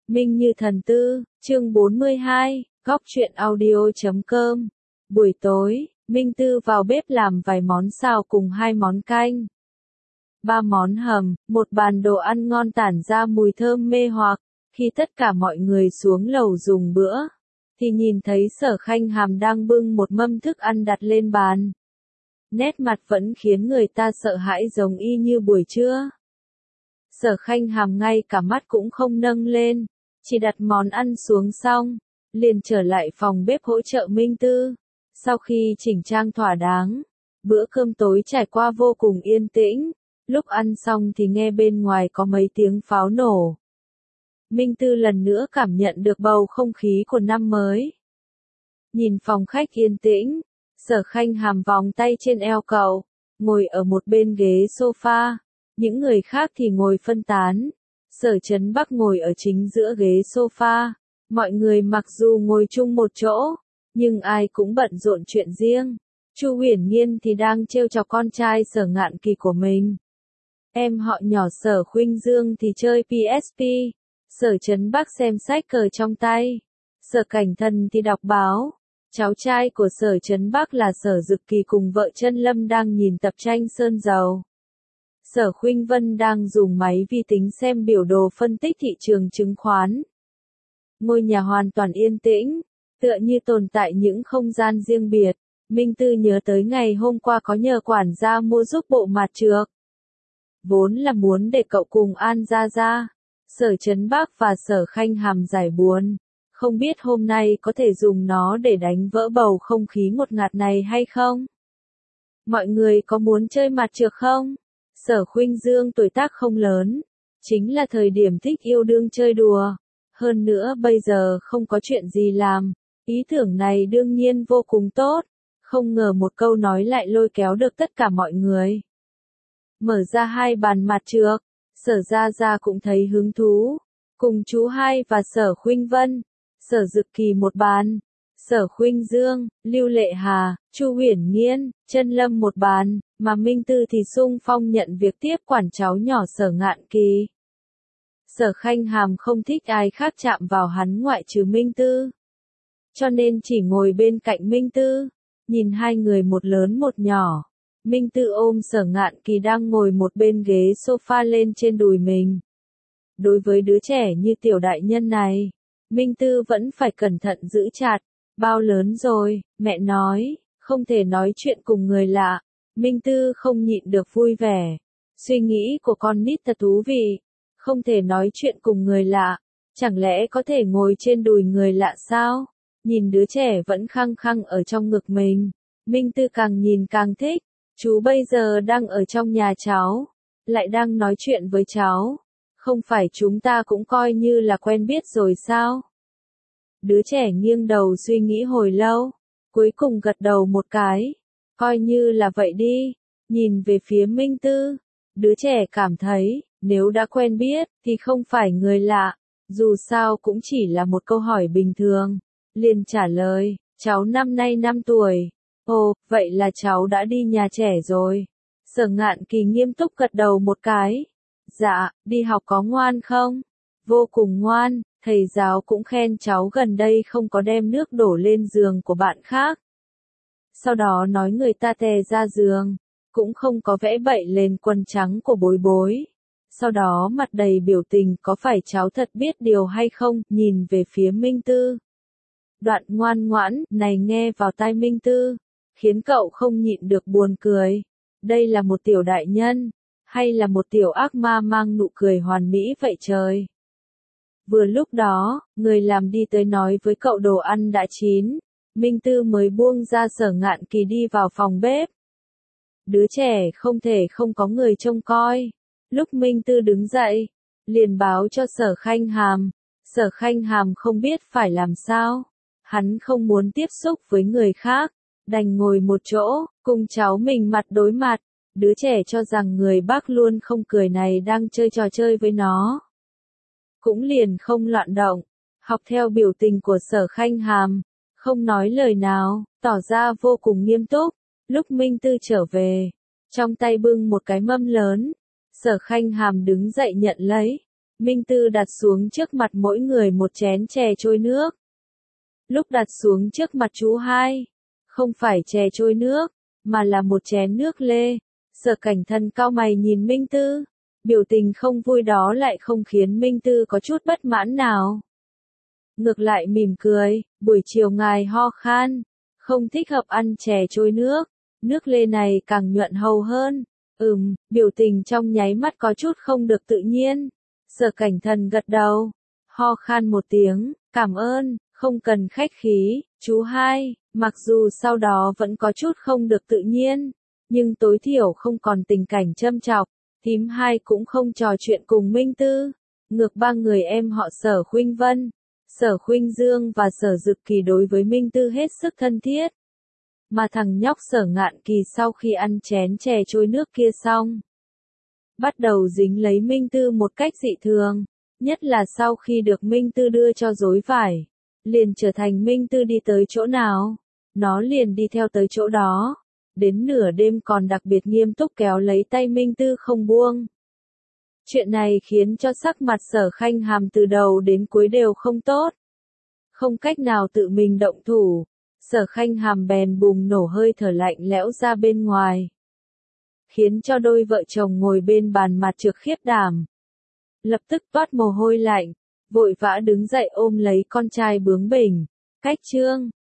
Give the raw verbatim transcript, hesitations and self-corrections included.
Minh Như Thần Tư, chương bốn mươi hai, góc truyện audio chấm com. Buổi tối, Minh Tư vào bếp làm vài món xào cùng hai món canh. Ba món hầm, một bàn đồ ăn ngon tản ra mùi thơm mê hoặc. Khi tất cả mọi người xuống lầu dùng bữa, thì nhìn thấy Sở Khanh Hàm đang bưng một mâm thức ăn đặt lên bàn. Nét mặt vẫn khiến người ta sợ hãi giống y như buổi trưa. Sở Khanh Hàm ngay cả mắt cũng không nâng lên, chỉ đặt món ăn xuống xong, liền trở lại phòng bếp hỗ trợ Minh Tư. Sau khi chỉnh trang thỏa đáng, bữa cơm tối trải qua vô cùng yên tĩnh, lúc ăn xong thì nghe bên ngoài có mấy tiếng pháo nổ. Minh Tư lần nữa cảm nhận được bầu không khí của năm mới. Nhìn phòng khách yên tĩnh, Sở Khanh Hàm vòng tay trên eo cậu, ngồi ở một bên ghế sofa, những người khác thì ngồi phân tán. Sở Trấn Bắc ngồi ở chính giữa ghế sofa, mọi người mặc dù ngồi chung một chỗ, nhưng ai cũng bận rộn chuyện riêng. Chu Huyền Nhiên thì đang trêu chọc con trai Sở Ngạn Kỳ của mình. Em họ nhỏ Sở Khuynh Dương thì chơi pê ét pê, Sở Trấn Bắc xem sách cờ trong tay, Sở Cảnh Thần thì đọc báo. Cháu trai của Sở Trấn Bắc là Sở Dực Kỳ cùng vợ Chân Lâm đang nhìn tập tranh sơn dầu. Sở Khuynh Vân đang dùng máy vi tính xem biểu đồ phân tích thị trường chứng khoán. Ngôi nhà hoàn toàn yên tĩnh, tựa như tồn tại những không gian riêng biệt. Minh Tư nhớ tới ngày hôm qua có nhờ quản gia mua giúp bộ mặt trược. Vốn là muốn để cậu cùng An Gia Gia, Sở Trấn Bắc và Sở Khanh Hàm giải buồn. Không biết hôm nay có thể dùng nó để đánh vỡ bầu không khí ngột ngạt này hay không? Mọi người có muốn chơi mặt trược không? Sở Khuynh Dương tuổi tác không lớn, chính là thời điểm thích yêu đương chơi đùa. Hơn nữa bây giờ không có chuyện gì làm, ý tưởng này đương nhiên vô cùng tốt. Không ngờ một câu nói lại lôi kéo được tất cả mọi người. Mở ra hai bàn mặt trược, Sở Gia Gia cũng thấy hứng thú, cùng chú hai và Sở Khuynh Vân. Sở Dực Kỳ một bàn, Sở Khuynh Dương, Lưu Lệ Hà, Chu Huyền Nhiên, Chân Lâm một bàn, mà Minh Tư thì sung phong nhận việc tiếp quản cháu nhỏ Sở Ngạn Kỳ. Sở Khanh Hàm không thích ai khác chạm vào hắn ngoại trừ Minh Tư, cho nên chỉ ngồi bên cạnh Minh Tư, nhìn hai người một lớn một nhỏ. Minh Tư ôm Sở Ngạn Kỳ đang ngồi một bên ghế sofa lên trên đùi mình. Đối với đứa trẻ như tiểu đại nhân này, Minh Tư vẫn phải cẩn thận giữ chặt. Bao lớn rồi, mẹ nói, không thể nói chuyện cùng người lạ. Minh Tư không nhịn được vui vẻ. Suy nghĩ của con nít thật thú vị. Không thể nói chuyện cùng người lạ. Chẳng lẽ có thể ngồi trên đùi người lạ sao? Nhìn đứa trẻ vẫn khăng khăng ở trong ngực mình. Minh Tư càng nhìn càng thích. Chú bây giờ đang ở trong nhà cháu, lại đang nói chuyện với cháu. Không phải chúng ta cũng coi như là quen biết rồi sao? Đứa trẻ nghiêng đầu suy nghĩ hồi lâu, cuối cùng gật đầu một cái. Coi như là vậy đi. Nhìn về phía Minh Tư, đứa trẻ cảm thấy, nếu đã quen biết, thì không phải người lạ. Dù sao cũng chỉ là một câu hỏi bình thường. Liền trả lời, cháu năm nay năm tuổi. Ồ, vậy là cháu đã đi nhà trẻ rồi. Sở Ngạn Kỳ nghiêm túc gật đầu một cái. Dạ, đi học có ngoan không? Vô cùng ngoan, thầy giáo cũng khen cháu gần đây không có đem nước đổ lên giường của bạn khác. Sau đó nói người ta tè ra giường, cũng không có vẽ bậy lên quần trắng của Bối Bối. Sau đó mặt đầy biểu tình, có phải cháu thật biết điều hay không, nhìn về phía Minh Tư. Đoạn ngoan ngoãn này nghe vào tai Minh Tư, khiến cậu không nhịn được buồn cười. Đây là một tiểu đại nhân, hay là một tiểu ác ma mang nụ cười hoàn mỹ vậy trời? Vừa lúc đó, người làm đi tới nói với cậu đồ ăn đã chín. Minh Tư mới buông ra Sở Ngạn Kỳ đi vào phòng bếp. Đứa trẻ không thể không có người trông coi. Lúc Minh Tư đứng dậy, liền báo cho Sở Khanh Hàm. Sở Khanh Hàm không biết phải làm sao. Hắn không muốn tiếp xúc với người khác, đành ngồi một chỗ, cùng cháu mình mặt đối mặt. Đứa trẻ cho rằng người bác luôn không cười này đang chơi trò chơi với nó. Cũng liền không loạn động, học theo biểu tình của Sở Khanh Hàm, không nói lời nào, tỏ ra vô cùng nghiêm túc. Lúc Minh Tư trở về, trong tay bưng một cái mâm lớn, Sở Khanh Hàm đứng dậy nhận lấy, Minh Tư đặt xuống trước mặt mỗi người một chén chè trôi nước. Lúc đặt xuống trước mặt chú hai, không phải chè trôi nước, mà là một chén nước lê. Sở Cảnh Thần cau mày nhìn Minh Tư, biểu tình không vui đó lại không khiến Minh Tư có chút bất mãn nào. Ngược lại mỉm cười, buổi chiều ngài ho khan, không thích hợp ăn chè trôi nước, nước lê này càng nhuận hầu hơn. Ừm, biểu tình trong nháy mắt có chút không được tự nhiên. Sở Cảnh Thần gật đầu, ho khan một tiếng, cảm ơn, không cần khách khí, chú hai, mặc dù sau đó vẫn có chút không được tự nhiên, nhưng tối thiểu không còn tình cảnh châm chọc, thím hai cũng không trò chuyện cùng Minh Tư. Ngược ba người em họ Sở Khuynh Vân, Sở Khuynh Dương và Sở Dực Kỳ đối với Minh Tư hết sức thân thiết. Mà thằng nhóc Sở Ngạn Kỳ sau khi ăn chén chè trôi nước kia xong, bắt đầu dính lấy Minh Tư một cách dị thường, nhất là sau khi được Minh Tư đưa cho rối vải, liền trở thành Minh Tư đi tới chỗ nào, nó liền đi theo tới chỗ đó, đến nửa đêm còn đặc biệt nghiêm túc kéo lấy tay Minh Tư không buông. Chuyện này khiến cho sắc mặt Sở Khanh Hàm từ đầu đến cuối đều không tốt. Không cách nào tự mình động thủ, Sở Khanh Hàm bèn bùng nổ hơi thở lạnh lẽo ra bên ngoài, khiến cho đôi vợ chồng ngồi bên bàn mặt trược khiếp đảm. Lập tức toát mồ hôi lạnh, vội vã đứng dậy ôm lấy con trai bướng bỉnh. Cách chương